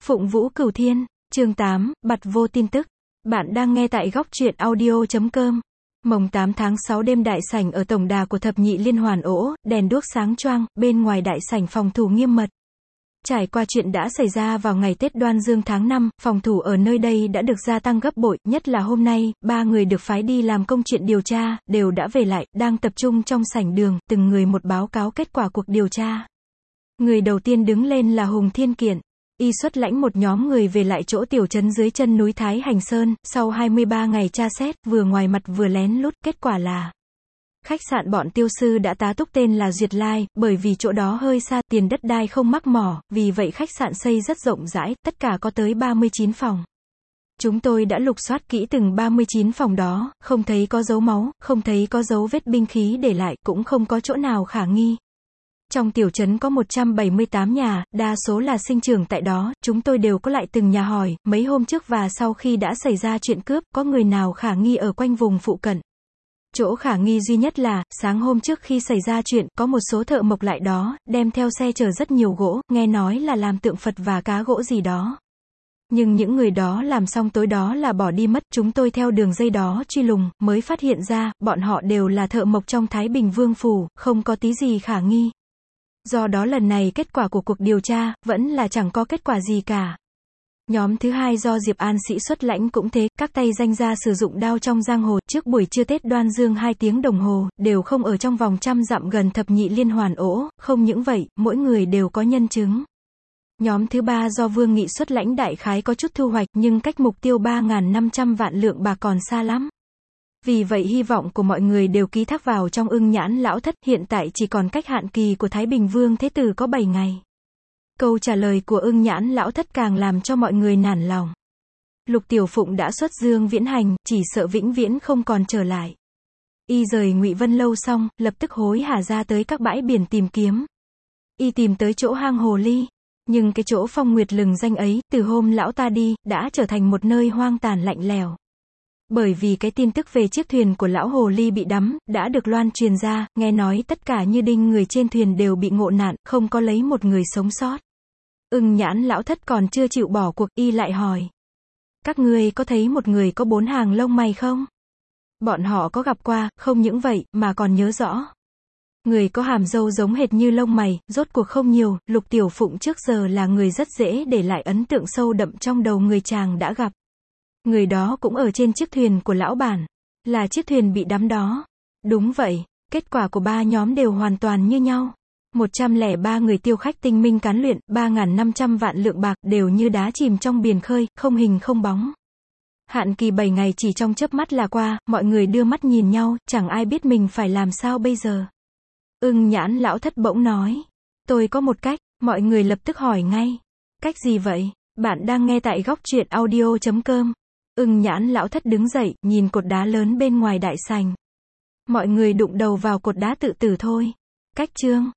Phụng Vũ Cửu Thiên, chương 8, bặt vô tin tức. Bạn đang nghe tại góc truyện audio.com. Mồng 8 tháng 6 đêm đại sảnh ở tổng đà của thập nhị liên hoàn ỗ, đèn đuốc sáng choang, bên ngoài đại sảnh phòng thủ nghiêm mật. Trải qua chuyện đã xảy ra vào ngày Tết Đoan Dương tháng 5, phòng thủ ở nơi đây đã được gia tăng gấp bội, nhất là hôm nay, 3 người được phái đi làm công chuyện điều tra, đều đã về lại, đang tập trung trong sảnh đường, từng người một báo cáo kết quả cuộc điều tra. Người đầu tiên đứng lên là Hùng Thiên Kiện. Y xuất lãnh một nhóm người về lại chỗ tiểu trấn dưới chân núi Thái Hành Sơn, sau 23 ngày tra xét, vừa ngoài mặt vừa lén lút, kết quả là khách sạn bọn tiêu sư đã tá túc tên là Duyệt Lai, bởi vì chỗ đó hơi xa, tiền đất đai không mắc mỏ, vì vậy khách sạn xây rất rộng rãi, tất cả có tới 39 phòng. Chúng tôi đã lục soát kỹ từng 39 phòng đó, không thấy có dấu máu, không thấy có dấu vết binh khí để lại, cũng không có chỗ nào khả nghi. Trong tiểu trấn có 178 nhà, đa số là sinh trưởng tại đó, chúng tôi đều có lại từng nhà hỏi, mấy hôm trước và sau khi đã xảy ra chuyện cướp, có người nào khả nghi ở quanh vùng phụ cận. Chỗ khả nghi duy nhất là, sáng hôm trước khi xảy ra chuyện, có một số thợ mộc lại đó, đem theo xe chở rất nhiều gỗ, nghe nói là làm tượng Phật và cá gỗ gì đó. Nhưng những người đó làm xong tối đó là bỏ đi mất, chúng tôi theo đường dây đó truy lùng, mới phát hiện ra, bọn họ đều là thợ mộc trong Thái Bình Vương Phủ, không có tí gì khả nghi. Do đó lần này kết quả của cuộc điều tra, vẫn là chẳng có kết quả gì cả. Nhóm thứ hai do Diệp An Sĩ xuất lãnh cũng thế, các tay danh gia sử dụng đao trong giang hồ, trước buổi trưa Tết Đoan Dương 2 tiếng đồng hồ, đều không ở trong vòng trăm dặm gần thập nhị liên hoàn ỗ, không những vậy, mỗi người đều có nhân chứng. Nhóm thứ ba do Vương Nghị xuất lãnh đại khái có chút thu hoạch, nhưng cách mục tiêu 3.500 vạn lượng bạc còn xa lắm. Vì vậy hy vọng của mọi người đều ký thác vào trong Ưng Nhãn Lão Thất, hiện tại chỉ còn cách hạn kỳ của Thái Bình Vương Thế Tử có 7 ngày. Câu trả lời của Ưng Nhãn Lão Thất càng làm cho mọi người nản lòng. Lục Tiểu Phụng đã xuất dương viễn hành, chỉ sợ vĩnh viễn không còn trở lại. Y rời Ngụy Vân Lâu xong, lập tức hối hả ra tới các bãi biển tìm kiếm. Y tìm tới chỗ hang Hồ Ly. Nhưng cái chỗ Phong Nguyệt lừng danh ấy, từ hôm lão ta đi, đã trở thành một nơi hoang tàn lạnh lẽo. Bởi vì cái tin tức về chiếc thuyền của lão Hồ Ly bị đắm, đã được loan truyền ra, nghe nói tất cả như đinh người trên thuyền đều bị ngộ nạn, không có lấy một người sống sót. Ưng Nhãn Lão Thất còn chưa chịu bỏ cuộc, y lại hỏi. Các ngươi có thấy một người có 4 hàng lông mày không? Bọn họ có gặp qua, không những vậy, mà còn nhớ rõ. Người có hàm râu giống hệt như lông mày, rốt cuộc không nhiều, Lục Tiểu Phụng trước giờ là người rất dễ để lại ấn tượng sâu đậm trong đầu người chàng đã gặp. Người đó cũng ở trên chiếc thuyền của lão bản. Là chiếc thuyền bị đắm đó. Đúng vậy, kết quả của 3 nhóm đều hoàn toàn như nhau. 103 người tiêu khách tinh minh cán luyện, 3.500 vạn lượng bạc, đều như đá chìm trong biển khơi, không hình không bóng. Hạn kỳ 7 ngày chỉ trong chớp mắt là qua, mọi người đưa mắt nhìn nhau, chẳng ai biết mình phải làm sao bây giờ. Ưng Nhãn Lão Thất bỗng nói. Tôi có một cách, mọi người lập tức hỏi ngay. Cách gì vậy? Bạn đang nghe tại góc truyện audio.com. Ưng Nhãn Lão Thất đứng dậy, nhìn cột đá lớn bên ngoài đại sảnh. Mọi người đụng đầu vào cột đá tự tử thôi. Cách chương.